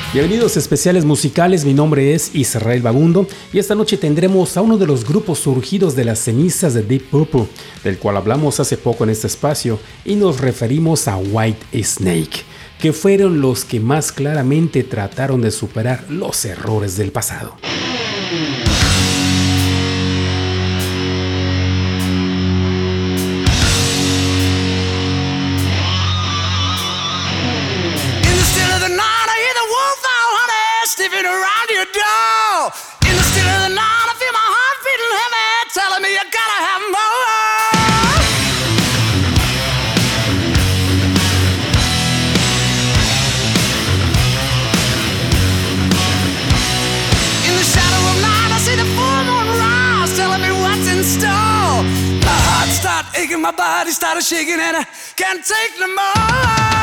Bienvenidos a Especiales Musicales, mi nombre es Israel Bagundo y esta noche tendremos a uno de los grupos surgidos de las cenizas de Deep Purple, del cual hablamos hace poco en este espacio, y nos referimos a White Snake, que fueron los que más claramente trataron de superar los errores del pasado. Sniffing around your door. In the still of the night, I feel my heart beating heavy, telling me you gotta have more. In the shadow of night, I see the full moon rise, telling me what's in store. My heart started aching, my body started shaking, and I can't take no more.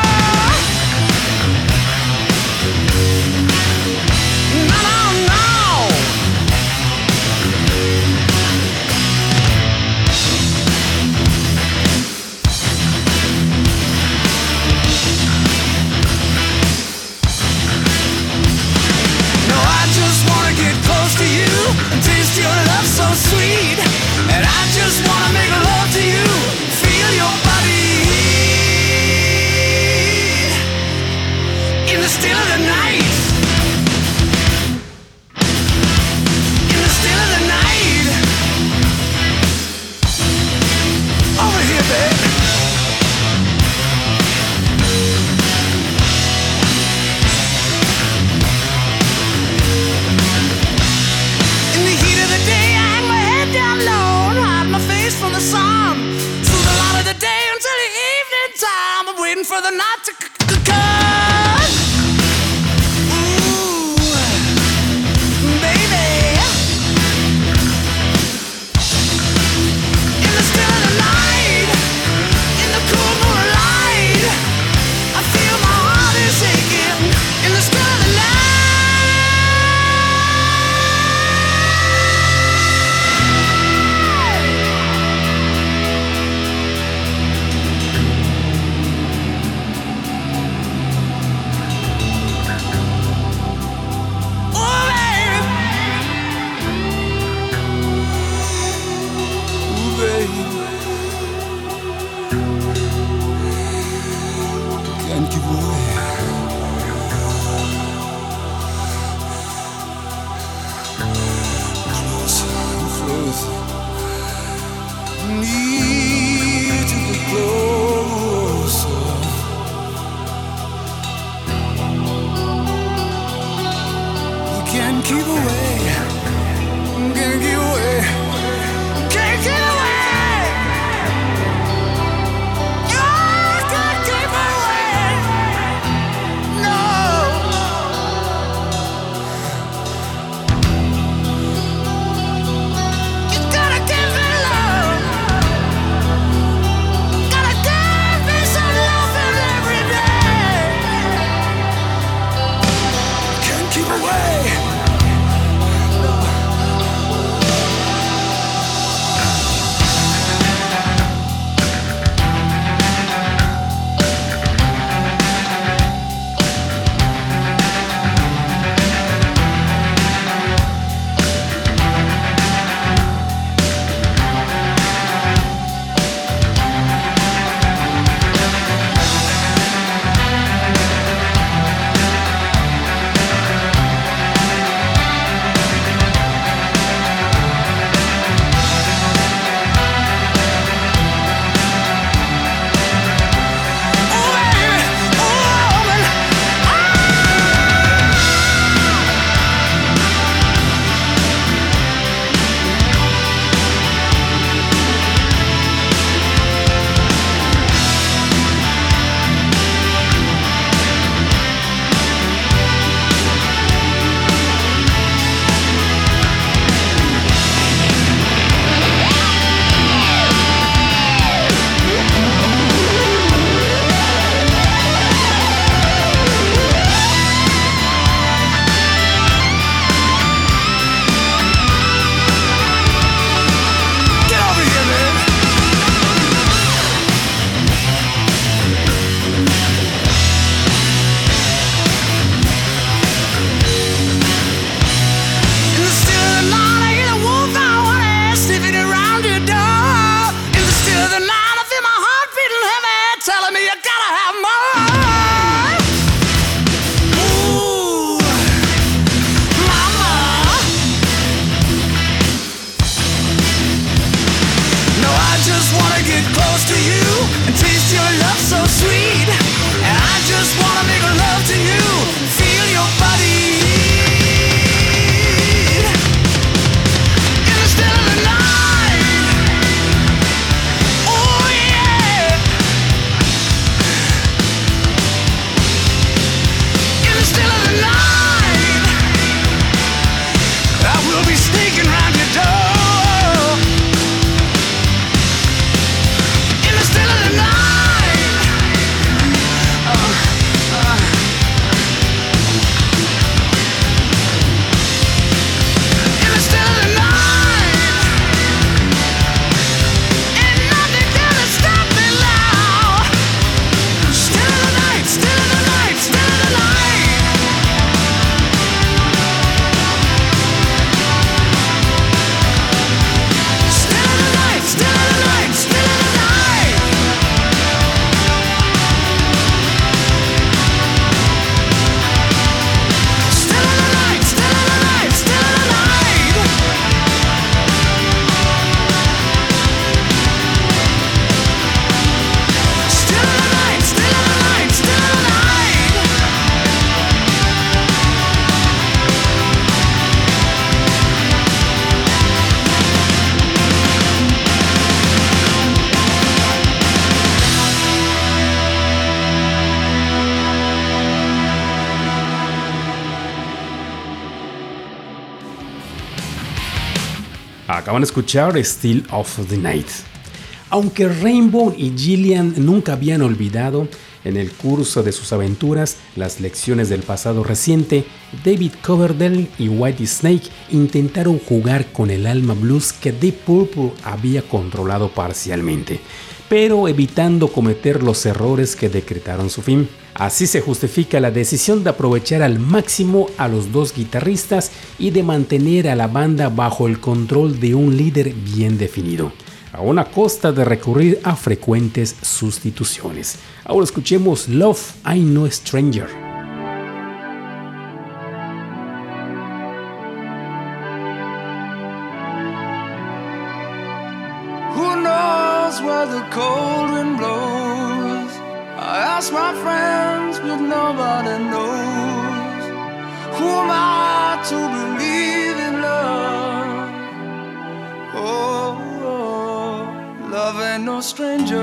To you and taste your love so sweet, and I just wanna make love to you, feel your body in the still of the night, in the still of the night, over here, babe. From the sun through the light of the day until the evening time, I'm waiting for the night to come. Ooh, baby, in the still of the night, in the cool moonlight, I feel my heart is aching. In the still of the night. Acaban de escuchar Still of the Night. Aunque Rainbow y Gillian nunca habían olvidado, en el curso de sus aventuras, las lecciones del pasado reciente, David Coverdale y Whitesnake intentaron jugar con el alma blues que Deep Purple había controlado parcialmente, pero evitando cometer los errores que decretaron su fin. Así se justifica la decisión de aprovechar al máximo a los dos guitarristas y de mantener a la banda bajo el control de un líder bien definido, a una costa de recurrir a frecuentes sustituciones. Ahora escuchemos Love, I'm No Stranger. Who knows where the cold wind blows? I ask my friends, but nobody knows. Who am I to believe in love? Oh, love ain't no stranger.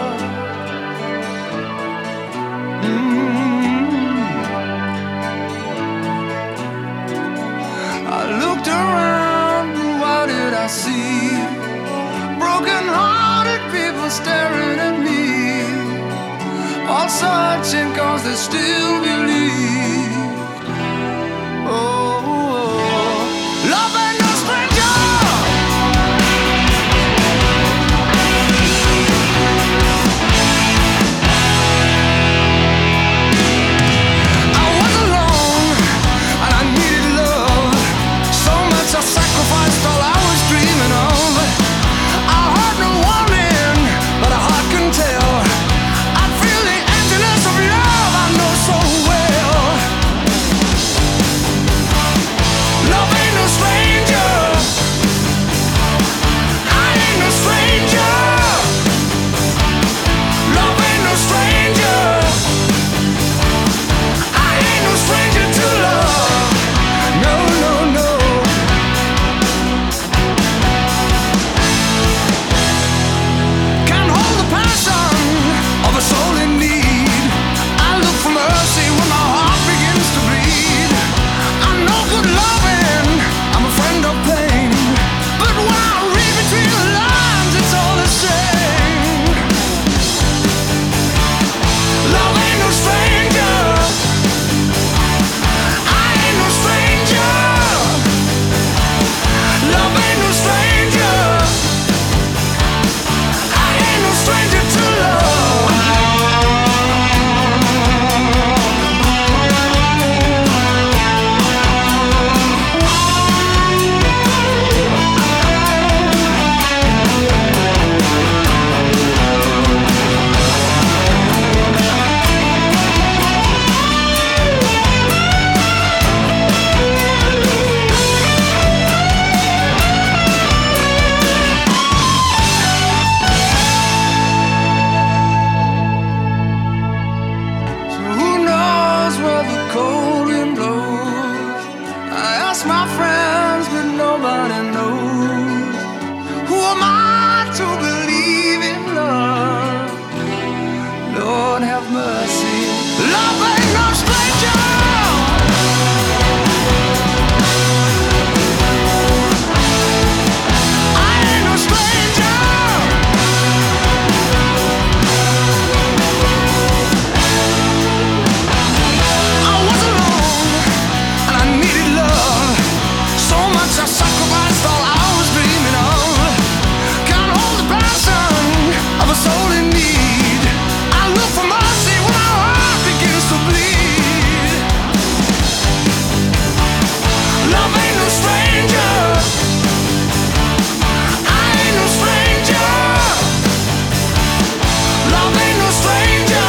I looked around, what did I see? Broken-hearted people staring at me, all searching 'cause they still believe. Oh, love ain't no stranger. I was alone and I needed love. So much I sacrificed all I was dreaming of. I heard no warning, but a heart can tell. I feel the emptiness of love I know so well. Love ain't no stranger. I ain't no stranger. Love ain't no stranger. I ain't no stranger to love. No, no, no. Can't hold the passion of a soul in need. I look for mercy when my heart begins to bleed. I know good loving, I'm a friend of pain. But when I read between the lines, it's all the same. Love ain't no stranger. I ain't no stranger. Love ain't no stranger. I ain't no stranger to love. So who knows where the cold wind blows? I ask my friends, but nobody knows. Who am I to believe in love? Lord have mercy. Love ain't no stranger. I ain't no stranger. I was alone and I needed love. So much I sacrificed all I was dreaming of. Can't hold the passion of a soul in need. I look for mercy when my heart begins to bleed. Love ain't no stranger. I ain't no stranger. Love ain't no stranger.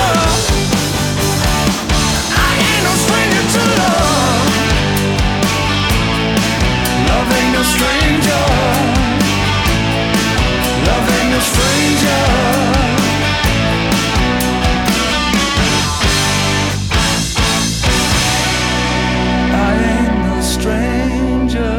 I ain't no stranger to love. Love ain't no stranger. Love ain't no stranger. I ain't no stranger.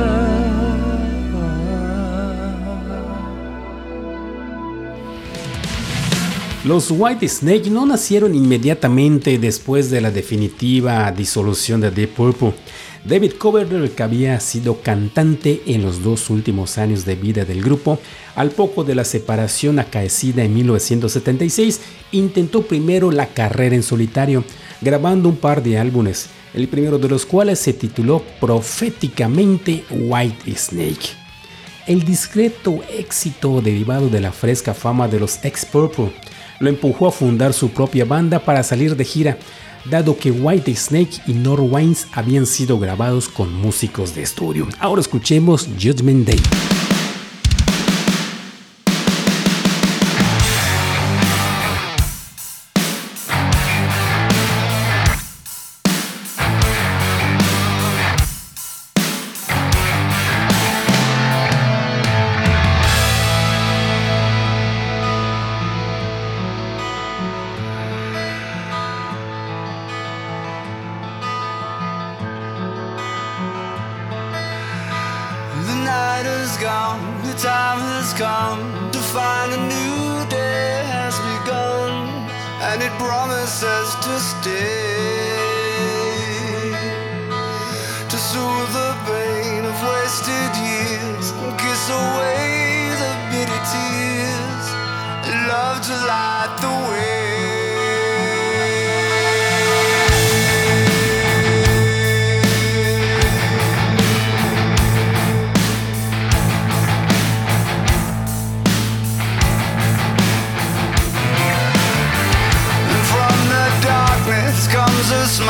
Los Whitesnake no nacieron inmediatamente después de la definitiva disolución de Deep Purple. David Coverdale, que había sido cantante en los 2 últimos años de vida del grupo, al poco de la separación acaecida en 1976, intentó primero la carrera en solitario, grabando un par de álbumes, el primero de los cuales se tituló proféticamente Whitesnake. El discreto éxito derivado de la fresca fama de los ex-Purple lo empujó a fundar su propia banda para salir de gira, dado que Whitesnake y North Waynes habían sido grabados con músicos de estudio. Ahora escuchemos Judgment Day. Comes a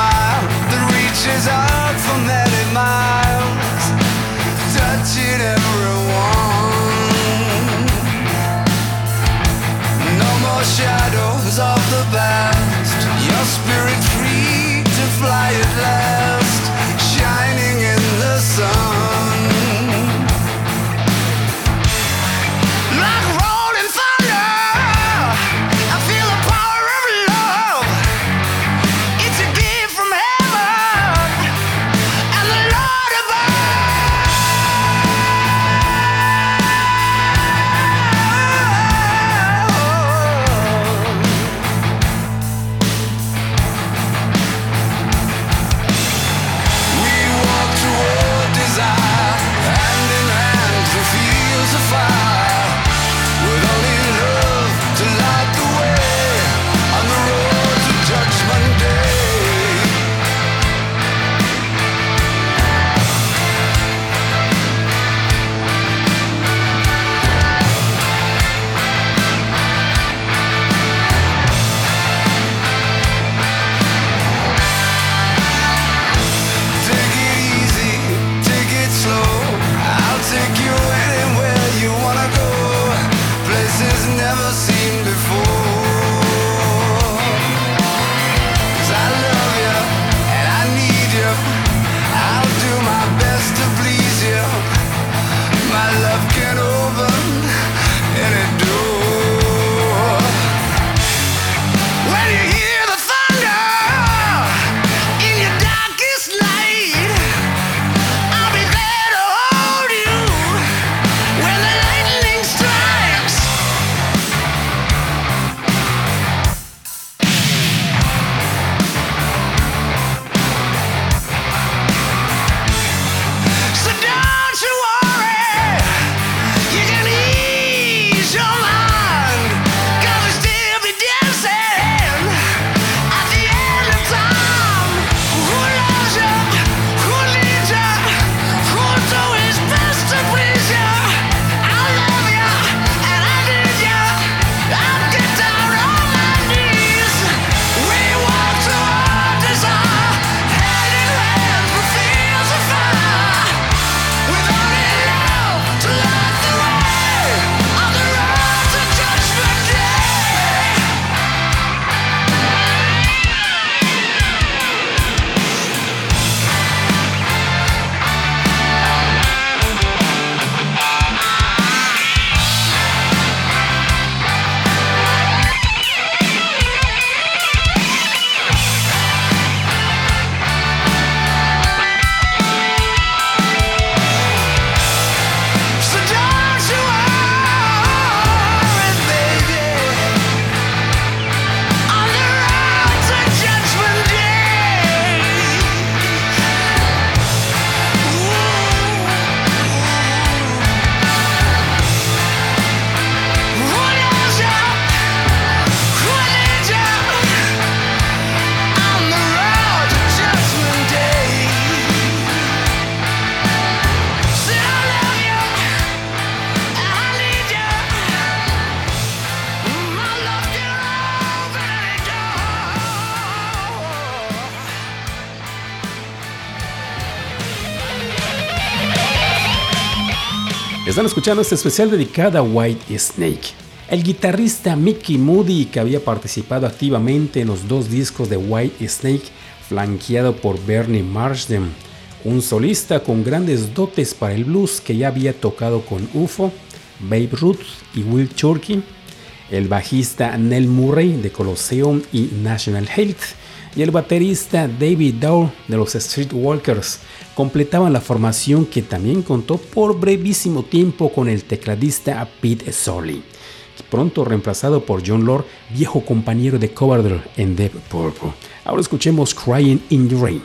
Están escuchando este especial dedicado a White Snake. El guitarrista Mickey Moody, que había participado activamente en los 2 discos de White Snake, flanqueado por Bernie Marsden, un solista con grandes dotes para el blues que ya había tocado con UFO, Babe Ruth y Will Churky, el bajista Nell Murray de Colosseum y National Health, y el baterista David Dow de los Streetwalkers completaban la formación, que también contó por brevísimo tiempo con el tecladista Pete Soley, pronto reemplazado por John Lord, viejo compañero de Coverdale en Deep Purple. Ahora escuchemos Crying in the Rain.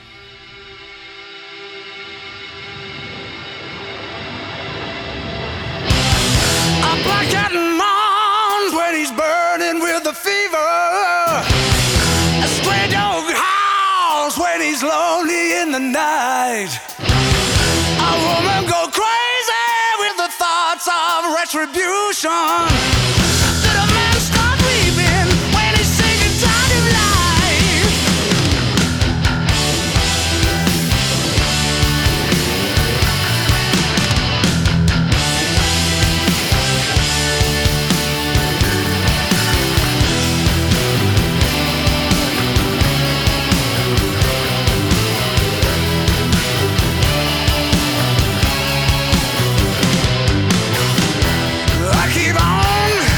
Lonely in the night, a woman go crazy with the thoughts of retribution. Did a man start weeping when he's sick and tired of life? I keep on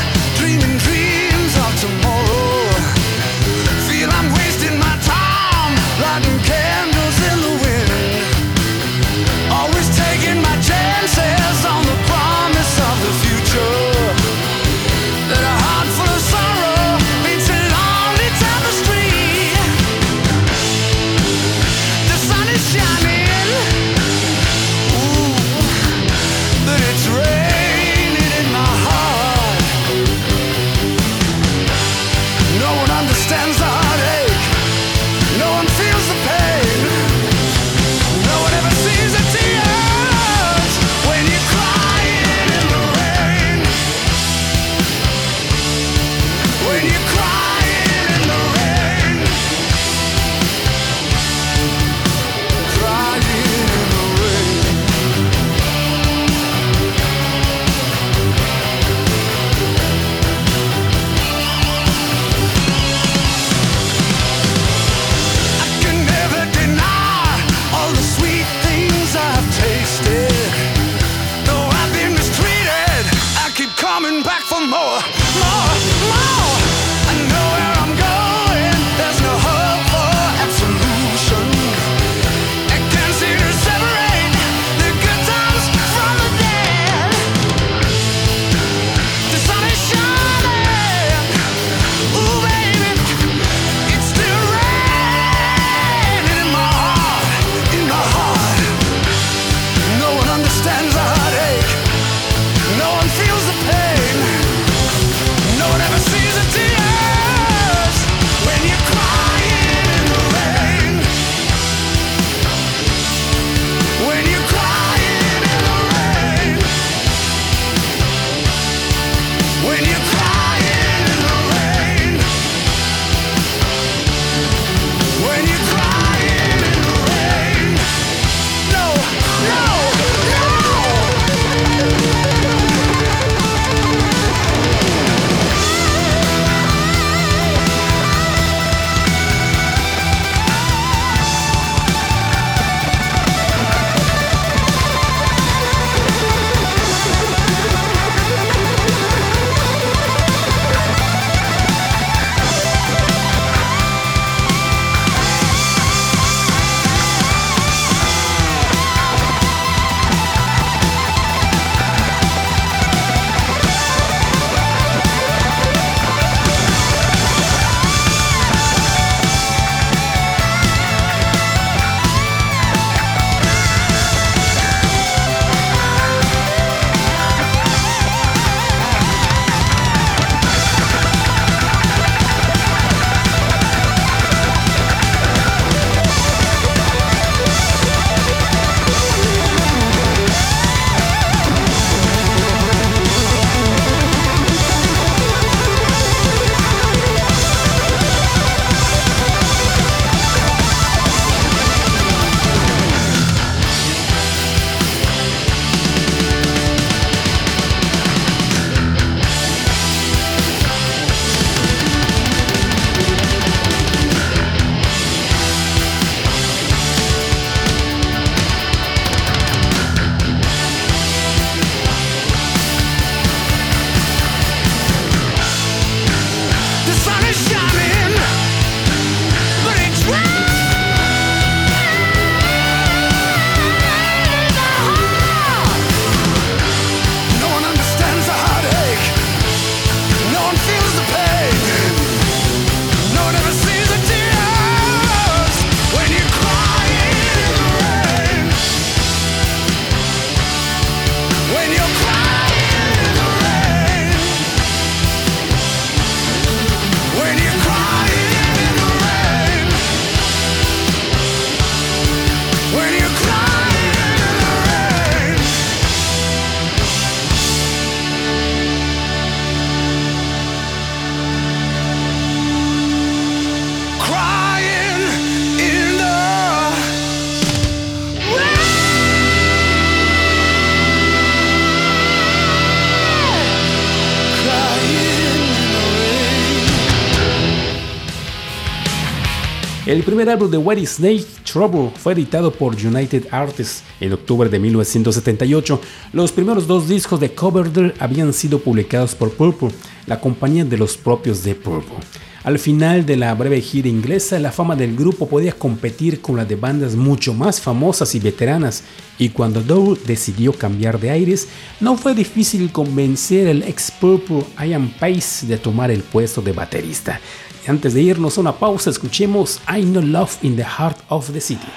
El primer álbum de Whitesnake, Trouble, fue editado por United Artists en octubre de 1978. Los primeros dos discos de Coverdale habían sido publicados por Purple, la compañía de los propios de Purple. Al final de la breve gira inglesa, la fama del grupo podía competir con la de bandas mucho más famosas y veteranas, y cuando Dow decidió cambiar de aires, no fue difícil convencer al ex Purple Ian Pace de tomar el puesto de baterista. Y antes de irnos a una pausa, escuchemos I Know Love in the Heart of the City.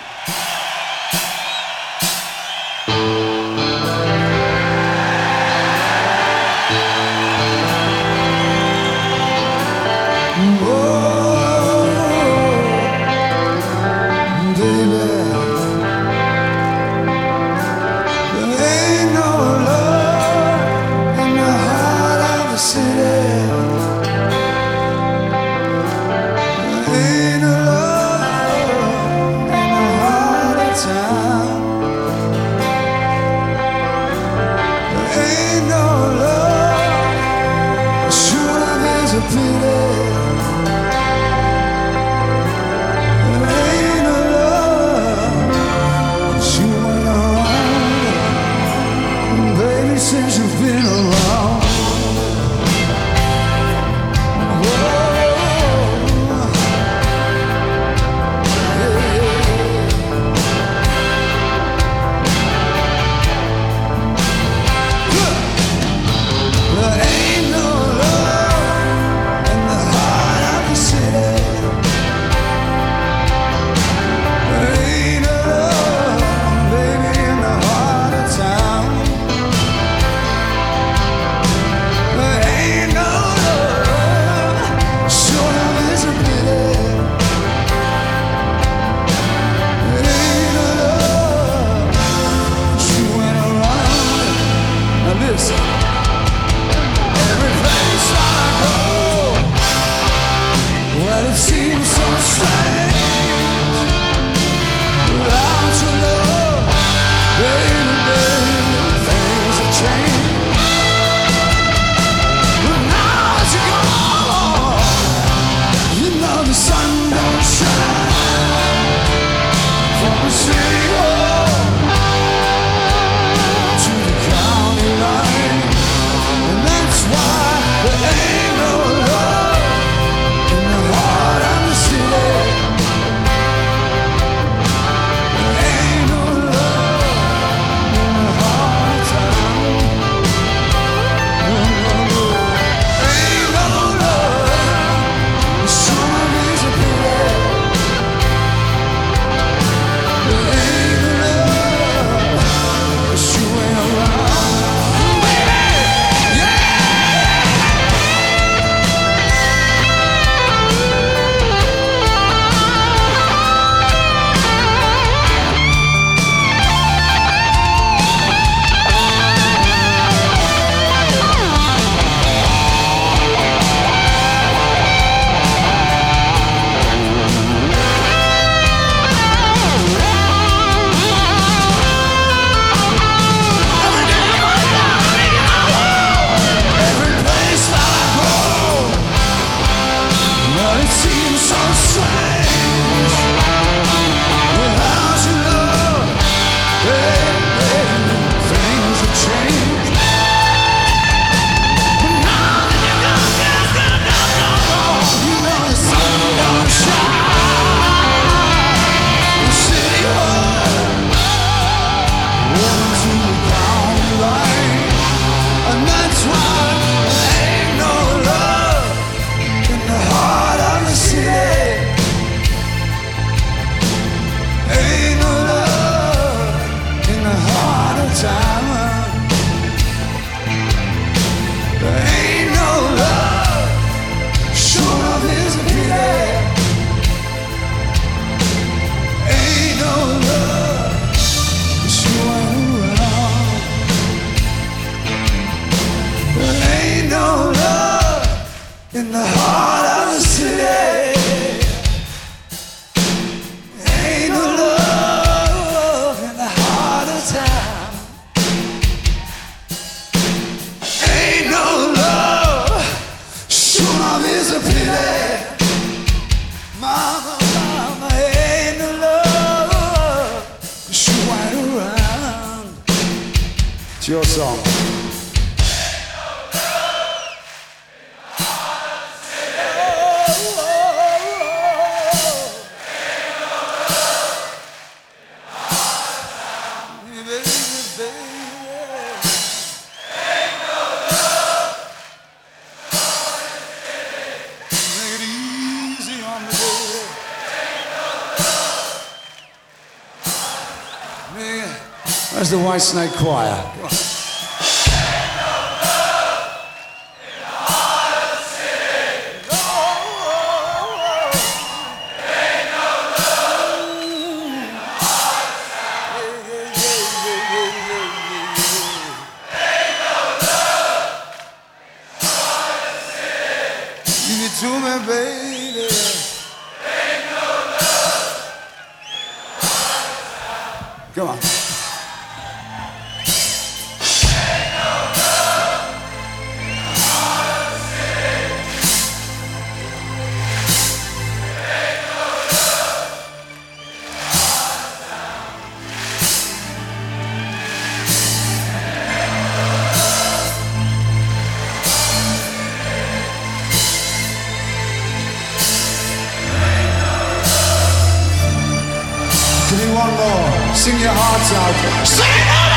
Ain't no love in the heart It's your song. Where's the White Snake Choir? Give it to me, baby. Come on. Give me one more. Sing your hearts out. Sing it!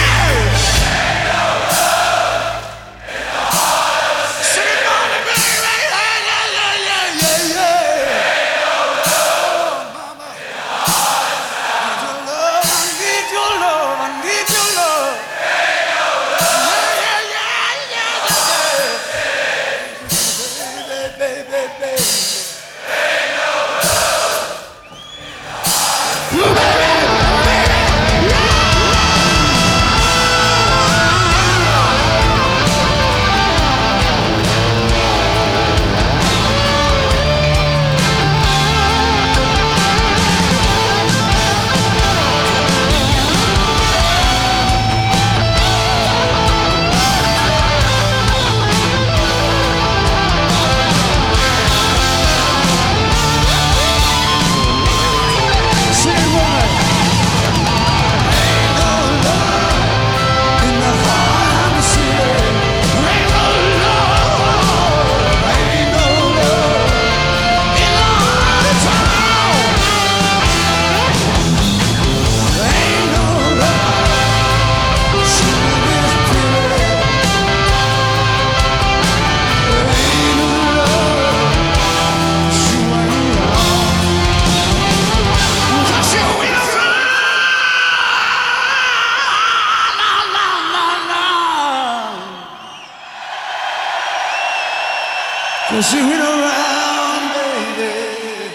Cause you went around, baby.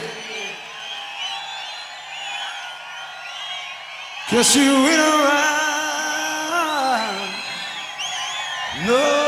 Cause you went around. No.